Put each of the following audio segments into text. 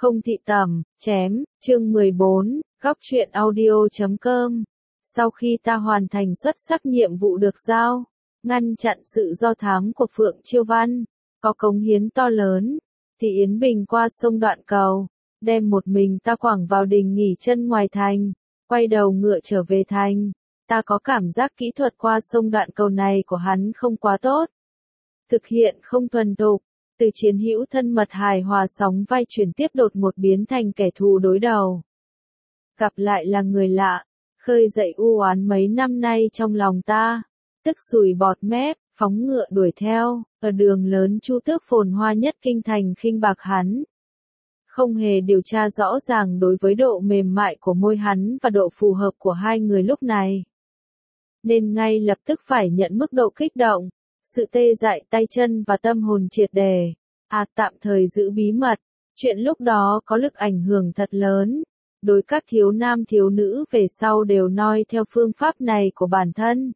Không thị tẩm, chém, chương 14, góc truyện audio.com. Sau khi ta hoàn thành xuất sắc nhiệm vụ được giao, ngăn chặn sự do thám của Phượng Chiêu Văn, có cống hiến to lớn, thì Yến Bình qua sông Đoạn Cầu, đem một mình ta quẳng vào đình nghỉ chân ngoài thành, quay đầu ngựa trở về thành. Ta có cảm giác kỹ thuật qua sông Đoạn Cầu này của hắn không quá tốt. Thực hiện không thuần thục, từ chiến hữu thân mật hài hòa sóng vai chuyển tiếp đột một biến thành kẻ thù đối đầu. Gặp lại là người lạ, khơi dậy u oán mấy năm nay trong lòng ta, tức sùi bọt mép, phóng ngựa đuổi theo, ở đường lớn Chu Tước phồn hoa nhất kinh thành khinh bạc hắn. Không hề điều tra rõ ràng đối với độ mềm mại của môi hắn và độ phù hợp của hai người lúc này. Nên ngay lập tức phải nhận mức độ kích động, sự tê dại tay chân và tâm hồn triệt đề. Tạm thời giữ bí mật, chuyện lúc đó có lực ảnh hưởng thật lớn. Đối các thiếu nam thiếu nữ về sau đều noi theo phương pháp này của bản thân.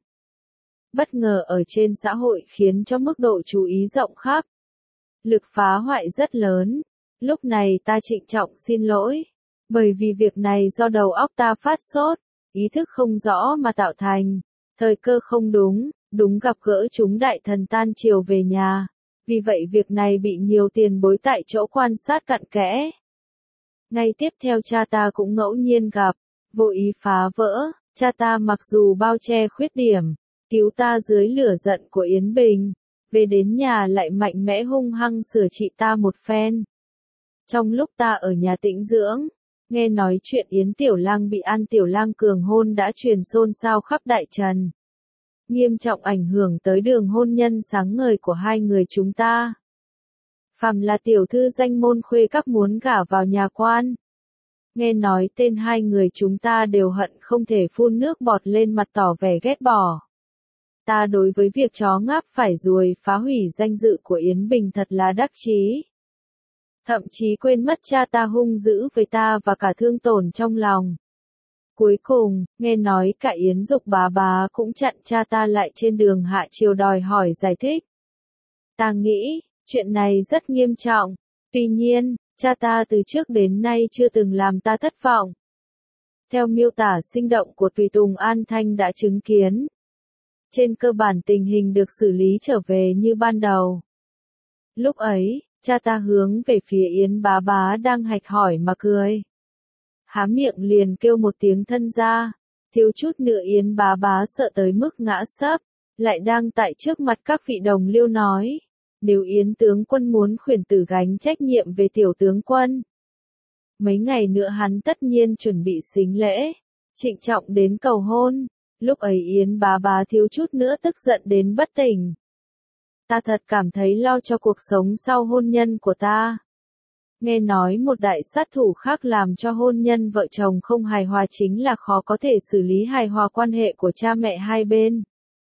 Bất ngờ ở trên xã hội khiến cho mức độ chú ý rộng khắp. Lực phá hoại rất lớn. Lúc này ta trịnh trọng xin lỗi. Bởi vì việc này do đầu óc ta phát sốt, ý thức không rõ mà tạo thành. Thời cơ không đúng, đúng gặp gỡ chúng đại thần tan chiều về nhà. Vì vậy việc này bị nhiều tiền bối tại chỗ quan sát cặn kẽ. Ngay tiếp theo cha ta cũng ngẫu nhiên gặp, vô ý phá vỡ, cha ta mặc dù bao che khuyết điểm, cứu ta dưới lửa giận của Yến Bình, về đến nhà lại mạnh mẽ hung hăng sửa trị ta một phen. Trong lúc ta ở nhà tĩnh dưỡng, nghe nói chuyện Yến Tiểu Lang bị An Tiểu Lang cường hôn đã truyền xôn xao khắp đại trần. Nghiêm trọng ảnh hưởng tới đường hôn nhân sáng ngời của hai người chúng ta. Phàm là tiểu thư danh môn khuê các muốn gả vào nhà quan. Nghe nói tên hai người chúng ta đều hận không thể phun nước bọt lên mặt tỏ vẻ ghét bỏ. Ta đối với việc chó ngáp phải ruồi phá hủy danh dự của Yến Bình thật là đắc chí. Thậm chí quên mất cha ta hung dữ với ta và cả thương tổn trong lòng. Cuối cùng, nghe nói cả Yến Dục bá cũng chặn cha ta lại trên đường hạ triều đòi hỏi giải thích. Ta nghĩ, chuyện này rất nghiêm trọng. Tuy nhiên, cha ta từ trước đến nay chưa từng làm ta thất vọng. Theo miêu tả sinh động của Tùy Tùng An Thanh đã chứng kiến. Trên cơ bản tình hình được xử lý trở về như ban đầu. Lúc ấy, cha ta hướng về phía Yến bá đang hạch hỏi mà cười. Há miệng liền kêu một tiếng thân ra, thiếu chút nữa Yến bá sợ tới mức ngã sấp, lại đang tại trước mặt các vị đồng liêu nói, nếu Yến tướng quân muốn khuyển tử gánh trách nhiệm về tiểu tướng quân. Mấy ngày nữa hắn tất nhiên chuẩn bị sính lễ, trịnh trọng đến cầu hôn, lúc ấy Yến bá thiếu chút nữa tức giận đến bất tỉnh. Ta thật cảm thấy lo cho cuộc sống sau hôn nhân của ta. Nghe nói một đại sát thủ khác làm cho hôn nhân vợ chồng không hài hòa chính là khó có thể xử lý hài hòa quan hệ của cha mẹ hai bên.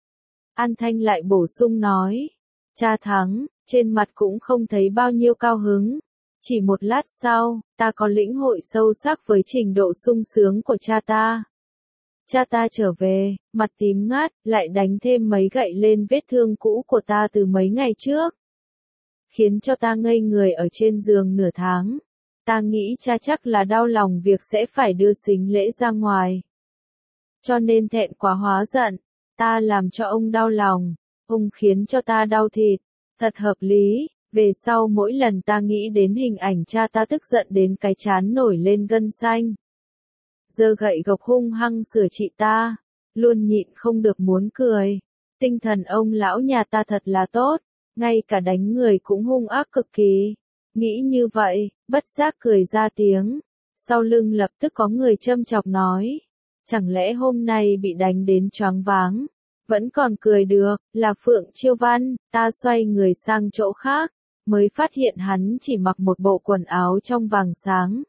An Thanh lại bổ sung nói, cha thắng, trên mặt cũng không thấy bao nhiêu cao hứng. Chỉ một lát sau, ta có lĩnh hội sâu sắc với trình độ sung sướng của cha ta. Cha ta trở về, mặt tím ngát, lại đánh thêm mấy gậy lên vết thương cũ của ta từ mấy ngày trước. Khiến cho ta ngây người ở trên giường nửa tháng. Ta nghĩ cha chắc là đau lòng việc sẽ phải đưa sính lễ ra ngoài. Cho nên thẹn quá hóa giận, ta làm cho ông đau lòng, ông khiến cho ta đau thịt, thật hợp lý. Về sau mỗi lần ta nghĩ đến hình ảnh cha ta tức giận đến cái trán nổi lên gân xanh. Giơ gậy gộc hung hăng sửa trị ta, luôn nhịn không được muốn cười. Tinh thần ông lão nhà ta thật là tốt. Ngay cả đánh người cũng hung ác cực kỳ. Nghĩ như vậy, bất giác cười ra tiếng. Sau lưng lập tức có người châm chọc nói. Chẳng lẽ hôm nay bị đánh đến choáng váng. Vẫn còn cười được, là Phượng Chiêu Văn. Ta xoay người sang chỗ khác. Mới phát hiện hắn chỉ mặc một bộ quần áo trong vàng sáng.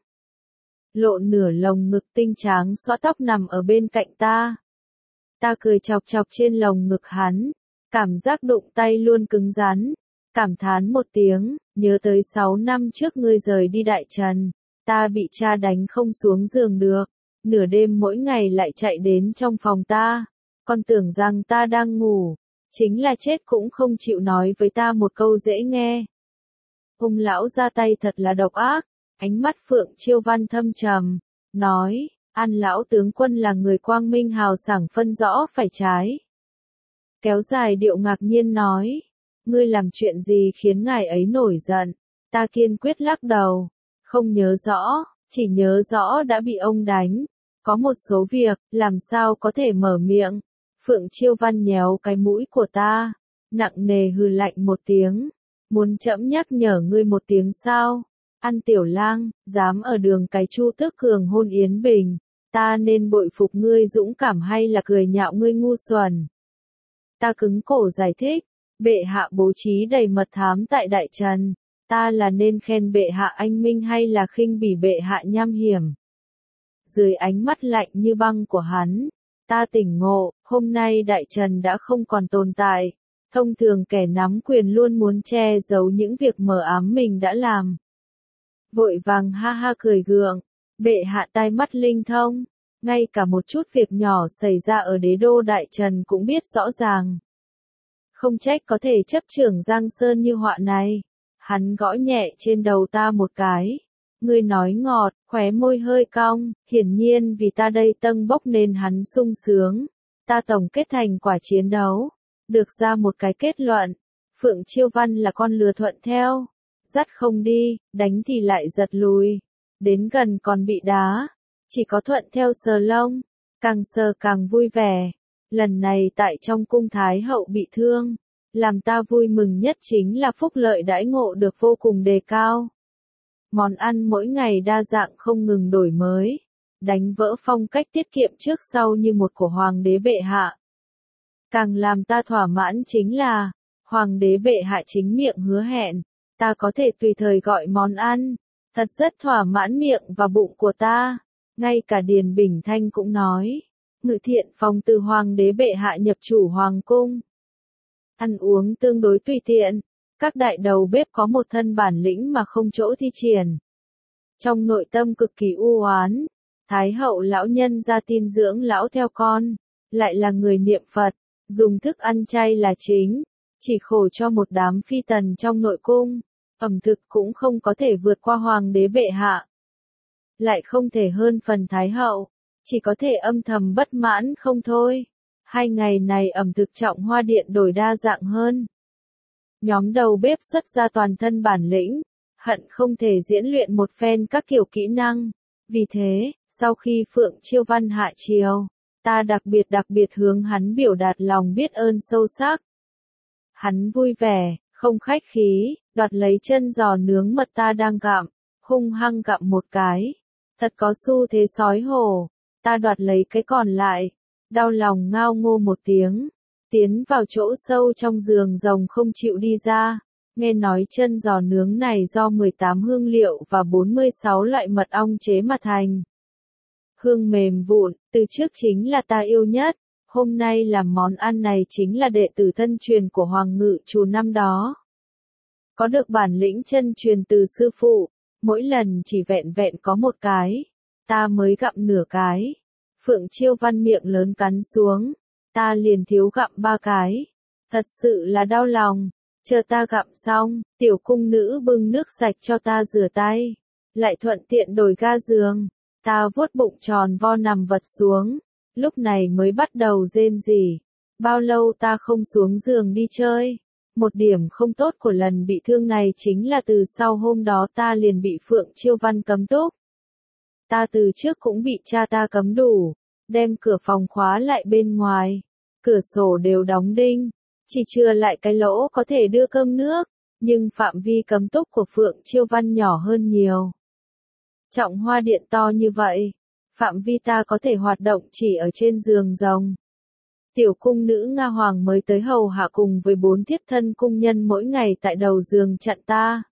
Lộ nửa lồng ngực tinh tráng xõa tóc nằm ở bên cạnh ta. Ta cười chọc chọc trên lồng ngực hắn. Cảm giác đụng tay luôn cứng rắn, cảm thán một tiếng, nhớ tới 6 năm trước ngươi rời đi đại trần, ta bị cha đánh không xuống giường được, nửa đêm mỗi ngày lại chạy đến trong phòng ta, còn tưởng rằng ta đang ngủ, chính là chết cũng không chịu nói với ta một câu dễ nghe. Ông lão ra tay thật là độc ác, Ánh mắt Phượng Chiêu Văn thâm trầm, nói, An lão tướng quân là người quang minh hào sảng phân rõ phải trái. Kéo dài điệu ngạc nhiên nói, ngươi làm chuyện gì khiến ngài ấy nổi giận? Ta kiên quyết lắc đầu, không nhớ rõ, chỉ nhớ rõ đã bị ông đánh. Có một số việc, làm sao có thể mở miệng. Phượng Chiêu Văn nhéo cái mũi của ta, nặng nề hừ lạnh một tiếng. Muốn trẫm nhắc nhở ngươi một tiếng sao? An Tiểu Lang, dám ở đường cái Chu Tước Cường hôn Yến Bình, ta nên bội phục ngươi dũng cảm hay là cười nhạo ngươi ngu xuẩn? Ta cứng cổ giải thích, bệ hạ bố trí đầy mật thám tại Đại Trần, ta là nên khen bệ hạ anh minh hay là khinh bỉ bệ hạ nham hiểm? Dưới ánh mắt lạnh như băng của hắn, ta tỉnh ngộ, hôm nay Đại Trần đã không còn tồn tại. Thông thường kẻ nắm quyền luôn muốn che giấu những việc mờ ám mình đã làm. Vội vàng ha ha cười gượng, bệ hạ tai mắt linh thông, ngay cả một chút việc nhỏ xảy ra ở đế đô Đại Trần cũng biết rõ ràng. Không trách có thể chấp trưởng Giang Sơn như họa này. Hắn gõ nhẹ trên đầu ta một cái. Ngươi nói ngọt, khóe môi hơi cong, hiển nhiên vì ta đây tâng bốc nên hắn sung sướng. Ta tổng kết thành quả chiến đấu, được ra một cái kết luận. Phượng Chiêu Văn là con lừa thuận theo. Dắt không đi, đánh thì lại giật lùi. Đến gần còn bị đá. Chỉ có thuận theo sờ lông. Càng sờ càng vui vẻ. Lần này tại trong cung Thái hậu bị thương. Làm ta vui mừng nhất chính là phúc lợi đãi ngộ được vô cùng đề cao. Món ăn mỗi ngày đa dạng không ngừng đổi mới. Đánh vỡ phong cách tiết kiệm trước sau như một của Hoàng đế bệ hạ. Càng làm ta thỏa mãn chính là, Hoàng đế bệ hạ chính miệng hứa hẹn, ta có thể tùy thời gọi món ăn, thật rất thỏa mãn miệng và bụng của ta. Ngay cả Điền Bình Thanh cũng nói, Ngự Thiện Phòng từ Hoàng đế bệ hạ nhập chủ Hoàng cung. Ăn uống tương đối tùy tiện, các đại đầu bếp có một thân bản lĩnh mà không chỗ thi triển. Trong nội tâm cực kỳ u oán, Thái hậu lão nhân ra tin dưỡng lão theo con, lại là người niệm Phật. Dùng thức ăn chay là chính, chỉ khổ cho một đám phi tần trong nội cung, ẩm thực cũng không có thể vượt qua Hoàng đế bệ hạ. Lại không thể hơn phần Thái hậu, chỉ có thể âm thầm bất mãn không thôi. 2 ngày này ẩm thực Trọng Hoa Điện đổi đa dạng hơn. Nhóm đầu bếp xuất ra toàn thân bản lĩnh, hận không thể diễn luyện một phen các kiểu kỹ năng. Vì thế, sau khi Phượng Chiêu Văn hạ triều, ta đặc biệt hướng hắn biểu đạt lòng biết ơn sâu sắc. Hắn vui vẻ, không khách khí, đoạt lấy chân giò nướng mật ta đang gặm, hung hăng gặm một cái. Thật có xu thế sói hổ, ta đoạt lấy cái còn lại, đau lòng ngao ngô một tiếng, tiến vào chỗ sâu trong giường rồng không chịu đi ra. Nghe nói chân giò nướng này do 18 hương liệu và 46 loại mật ong chế mà thành. Hương mềm vụn, từ trước chính là ta yêu nhất, hôm nay làm món ăn này chính là đệ tử thân truyền của Hoàng Ngự Trù năm đó. Có được bản lĩnh chân truyền từ sư phụ, mỗi lần chỉ vẹn vẹn có một cái, ta mới gặm nửa cái. Phượng Chiêu Văn miệng lớn cắn xuống, ta liền thiếu gặm 3 cái. Thật sự là đau lòng, chờ ta gặm xong, tiểu cung nữ bưng nước sạch cho ta rửa tay, lại thuận tiện đổi ga giường. Ta vuốt bụng tròn vo nằm vật xuống, lúc này mới bắt đầu rên rỉ. Bao lâu ta không xuống giường đi chơi. Một điểm không tốt của lần bị thương này chính là từ sau hôm đó ta liền bị Phượng Chiêu Văn cấm túc. Ta từ trước cũng bị cha ta cấm đủ, đem cửa phòng khóa lại bên ngoài, cửa sổ đều đóng đinh, chỉ chừa lại cái lỗ có thể đưa cơm nước, nhưng phạm vi cấm túc của Phượng Chiêu Văn nhỏ hơn nhiều. Trọng Hoa Điện to như vậy, phạm vi ta có thể hoạt động chỉ ở trên giường rồng. Tiểu cung nữ Nga Hoàng mới tới hầu hạ cùng với 4 thiếp thân cung nhân mỗi ngày tại đầu giường chặn ta.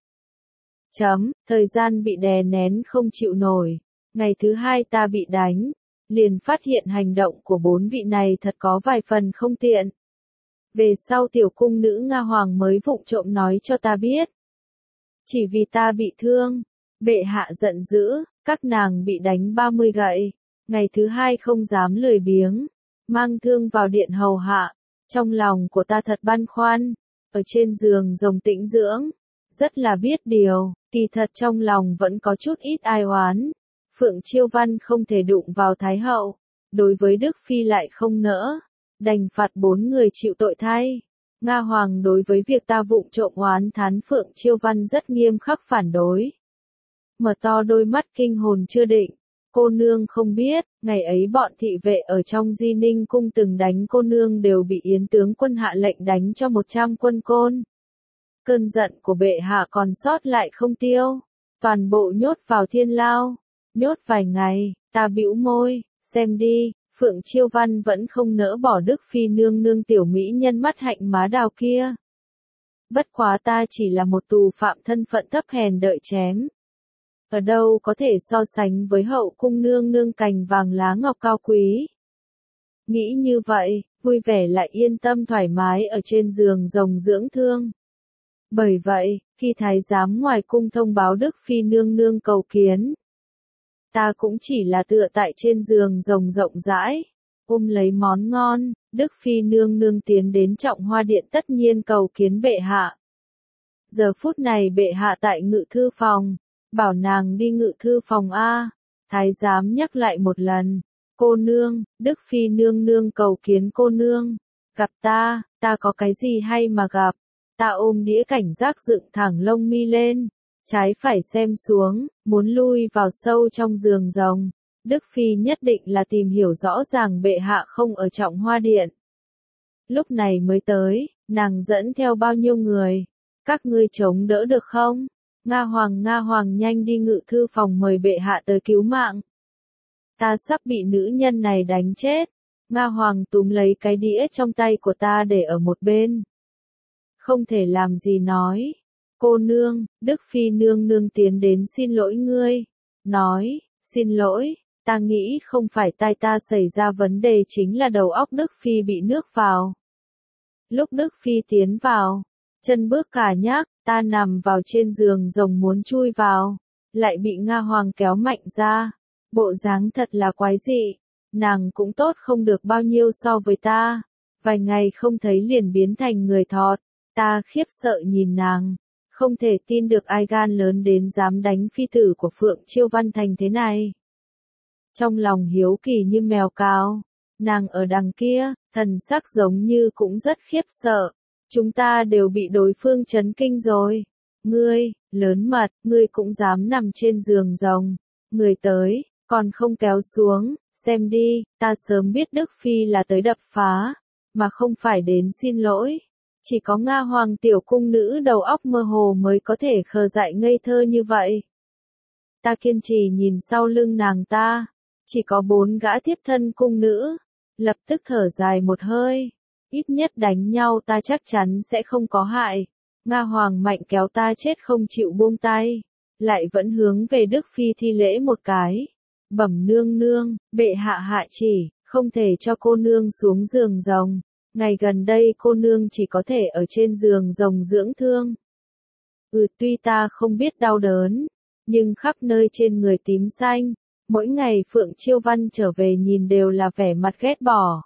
Thời gian bị đè nén không chịu nổi. Ngày thứ 2 ta bị đánh, liền phát hiện hành động của 4 vị này thật có vài phần không tiện. Về sau tiểu cung nữ Nga Hoàng mới vụng trộm nói cho ta biết. Chỉ vì ta bị thương, bệ hạ giận dữ, các nàng bị đánh 30 gậy. Ngày thứ 2 không dám lười biếng, mang thương vào điện hầu hạ. Trong lòng của ta thật băn khoăn, ở trên giường rồng tĩnh dưỡng, rất là biết điều, kỳ thật trong lòng vẫn có chút ít ai oán. Phượng Chiêu Văn không thể đụng vào Thái hậu, đối với Đức Phi lại không nỡ, đành phạt 4 người chịu tội thay. Nga Hoàng đối với việc ta vụng trộm oán thán Phượng Chiêu Văn rất nghiêm khắc phản đối. Mở to đôi mắt kinh hồn chưa định, cô nương không biết, ngày ấy bọn thị vệ ở trong Di Ninh cung từng đánh cô nương đều bị Yến tướng quân hạ lệnh đánh cho 100 quân côn. Cơn giận của bệ hạ còn sót lại không tiêu, toàn bộ nhốt vào thiên lao, nhốt vài ngày, ta bĩu môi, xem đi, Phượng Chiêu Văn vẫn không nỡ bỏ Đức Phi nương nương tiểu mỹ nhân mắt hạnh má đào kia. Bất quá ta chỉ là một tù phạm thân phận thấp hèn đợi chém. Ở đâu có thể so sánh với hậu cung nương nương cành vàng lá ngọc cao quý. Nghĩ như vậy, vui vẻ lại yên tâm thoải mái ở trên giường rồng dưỡng thương. Bởi vậy, khi thái giám ngoài cung thông báo Đức Phi nương nương cầu kiến, ta cũng chỉ là tựa tại trên giường rồng rộng rãi, ôm lấy món ngon. Đức Phi nương nương tiến đến Trọng Hoa Điện tất nhiên cầu kiến bệ hạ. Giờ phút này bệ hạ tại ngự thư phòng, bảo nàng đi ngự thư phòng A. Thái giám nhắc lại một lần, cô nương, Đức Phi nương nương cầu kiến cô nương. Gặp ta có cái gì hay mà gặp? Ta ôm đĩa cảnh giác dựng thẳng lông mi lên, trái phải xem xuống, muốn lui vào sâu trong giường rồng. Đức Phi nhất định là tìm hiểu rõ ràng bệ hạ không ở Trọng Hoa Điện. Lúc này mới tới, nàng dẫn theo bao nhiêu người? Các ngươi chống đỡ được không? Nga Hoàng nhanh đi ngự thư phòng mời bệ hạ tới cứu mạng. Ta sắp bị nữ nhân này đánh chết. Nga Hoàng túm lấy cái đĩa trong tay của ta để ở một bên. Không thể làm gì nói. Cô nương, Đức Phi nương nương tiến đến xin lỗi ngươi. Nói, xin lỗi, ta nghĩ không phải tai ta xảy ra vấn đề chính là đầu óc Đức Phi bị nước vào. Lúc Đức Phi tiến vào, chân bước cả nhác, ta nằm vào trên giường rồng muốn chui vào, lại bị Nga Hoàng kéo mạnh ra. Bộ dáng thật là quái dị, nàng cũng tốt không được bao nhiêu so với ta. Vài ngày không thấy liền biến thành người thọt, ta khiếp sợ nhìn nàng, không thể tin được ai gan lớn đến dám đánh phi tử của Phượng Chiêu Văn thành thế này. Trong lòng hiếu kỳ như mèo cào, nàng ở đằng kia, thần sắc giống như cũng rất khiếp sợ. Chúng ta đều bị đối phương chấn kinh rồi. Ngươi, lớn mật, ngươi cũng dám nằm trên giường rồng. Người tới, còn không kéo xuống, xem đi, ta sớm biết Đức Phi là tới đập phá, mà không phải đến xin lỗi. Chỉ có Nga Hoàng tiểu cung nữ đầu óc mơ hồ mới có thể khờ dại ngây thơ như vậy. Ta kiên trì nhìn sau lưng nàng ta, chỉ có 4 gã tiếp thân cung nữ, lập tức thở dài một hơi. Ít nhất đánh nhau ta chắc chắn sẽ không có hại. Nga Hoàng mạnh kéo ta chết không chịu buông tay, lại vẫn hướng về Đức Phi thi lễ một cái. Bẩm nương nương, bệ hạ hạ chỉ, không thể cho cô nương xuống giường rồng. Ngày gần đây cô nương chỉ có thể ở trên giường rồng dưỡng thương. Tuy ta không biết đau đớn, nhưng khắp nơi trên người tím xanh, mỗi ngày Phượng Chiêu Văn trở về nhìn đều là vẻ mặt ghét bỏ.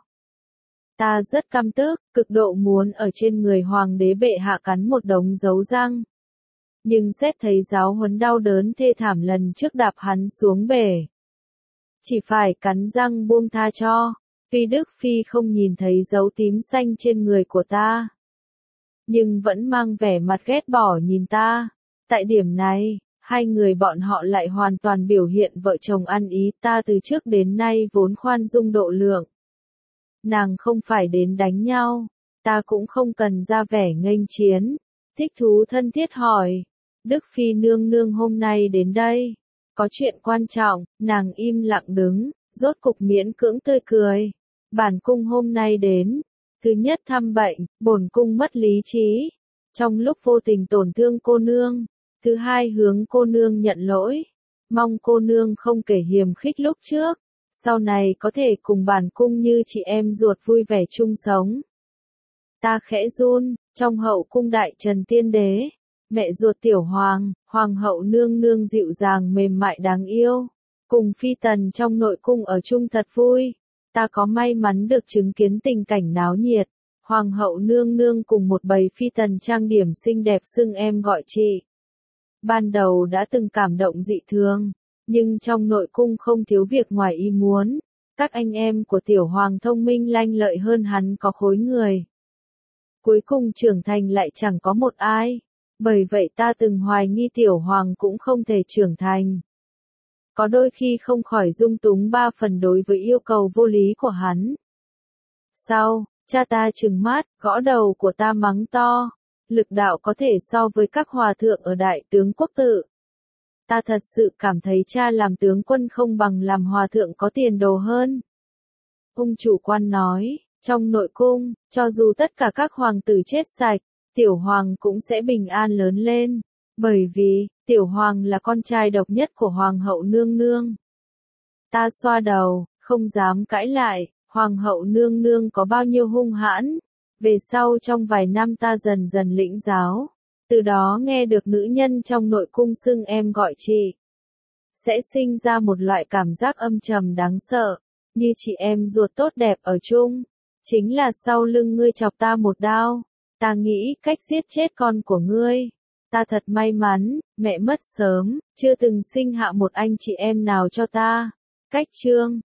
Ta rất căm tức, cực độ muốn ở trên người hoàng đế bệ hạ cắn một đống dấu răng. Nhưng xét thấy giáo huấn đau đớn thê thảm lần trước đạp hắn xuống bể, chỉ phải cắn răng buông tha cho. Tuy Đức Phi không nhìn thấy dấu tím xanh trên người của ta, nhưng vẫn mang vẻ mặt ghét bỏ nhìn ta. Tại điểm này, hai người bọn họ lại hoàn toàn biểu hiện vợ chồng ăn ý. Ta từ trước đến nay vốn khoan dung độ lượng. Nàng không phải đến đánh nhau, ta cũng không cần ra vẻ nghênh chiến. Thích thú thân thiết hỏi, Đức Phi nương nương hôm nay đến đây, có chuyện quan trọng. Nàng im lặng đứng, rốt cục miễn cưỡng tươi cười. Bản cung hôm nay đến, thứ nhất thăm bệnh, bổn cung mất lý trí, trong lúc vô tình tổn thương cô nương. Thứ hai hướng cô nương nhận lỗi, mong cô nương không kể hiềm khích lúc trước, sau này có thể cùng bản cung như chị em ruột vui vẻ chung sống. Ta khẽ run, trong hậu cung đại trần tiên đế, mẹ ruột tiểu hoàng, hoàng hậu nương nương dịu dàng mềm mại đáng yêu, cùng phi tần trong nội cung ở chung thật vui. Ta có may mắn được chứng kiến tình cảnh náo nhiệt, Hoàng hậu nương nương cùng một bầy phi tần trang điểm xinh đẹp xưng em gọi chị. Ban đầu đã từng cảm động dị thường, nhưng trong nội cung không thiếu việc ngoài ý muốn. Các anh em của tiểu hoàng thông minh lanh lợi hơn hắn có khối người. Cuối cùng trưởng thành lại chẳng có một ai. Bởi vậy ta từng hoài nghi tiểu hoàng cũng không thể trưởng thành. Có đôi khi không khỏi dung túng ba phần đối với yêu cầu vô lý của hắn. Sau, cha ta trừng mắt, gõ đầu của ta mắng to. Lực đạo có thể so với các hòa thượng ở đại tướng quốc tự. Ta thật sự cảm thấy cha làm tướng quân không bằng làm hòa thượng có tiền đồ hơn. Ông chủ quan nói, trong nội cung, cho dù tất cả các hoàng tử chết sạch, tiểu hoàng cũng sẽ bình an lớn lên. Bởi vì, tiểu hoàng là con trai độc nhất của hoàng hậu nương nương. Ta xoa đầu, không dám cãi lại, hoàng hậu nương nương có bao nhiêu hung hãn. Về sau trong vài năm ta dần dần lĩnh giáo. Từ đó nghe được nữ nhân trong nội cung xưng em gọi chị. Sẽ sinh ra một loại cảm giác âm trầm đáng sợ. Như chị em ruột tốt đẹp ở chung. Chính là sau lưng ngươi chọc ta một đao. Ta nghĩ cách giết chết con của ngươi. Ta thật may mắn, mẹ mất sớm, chưa từng sinh hạ một anh chị em nào cho ta. Cách chương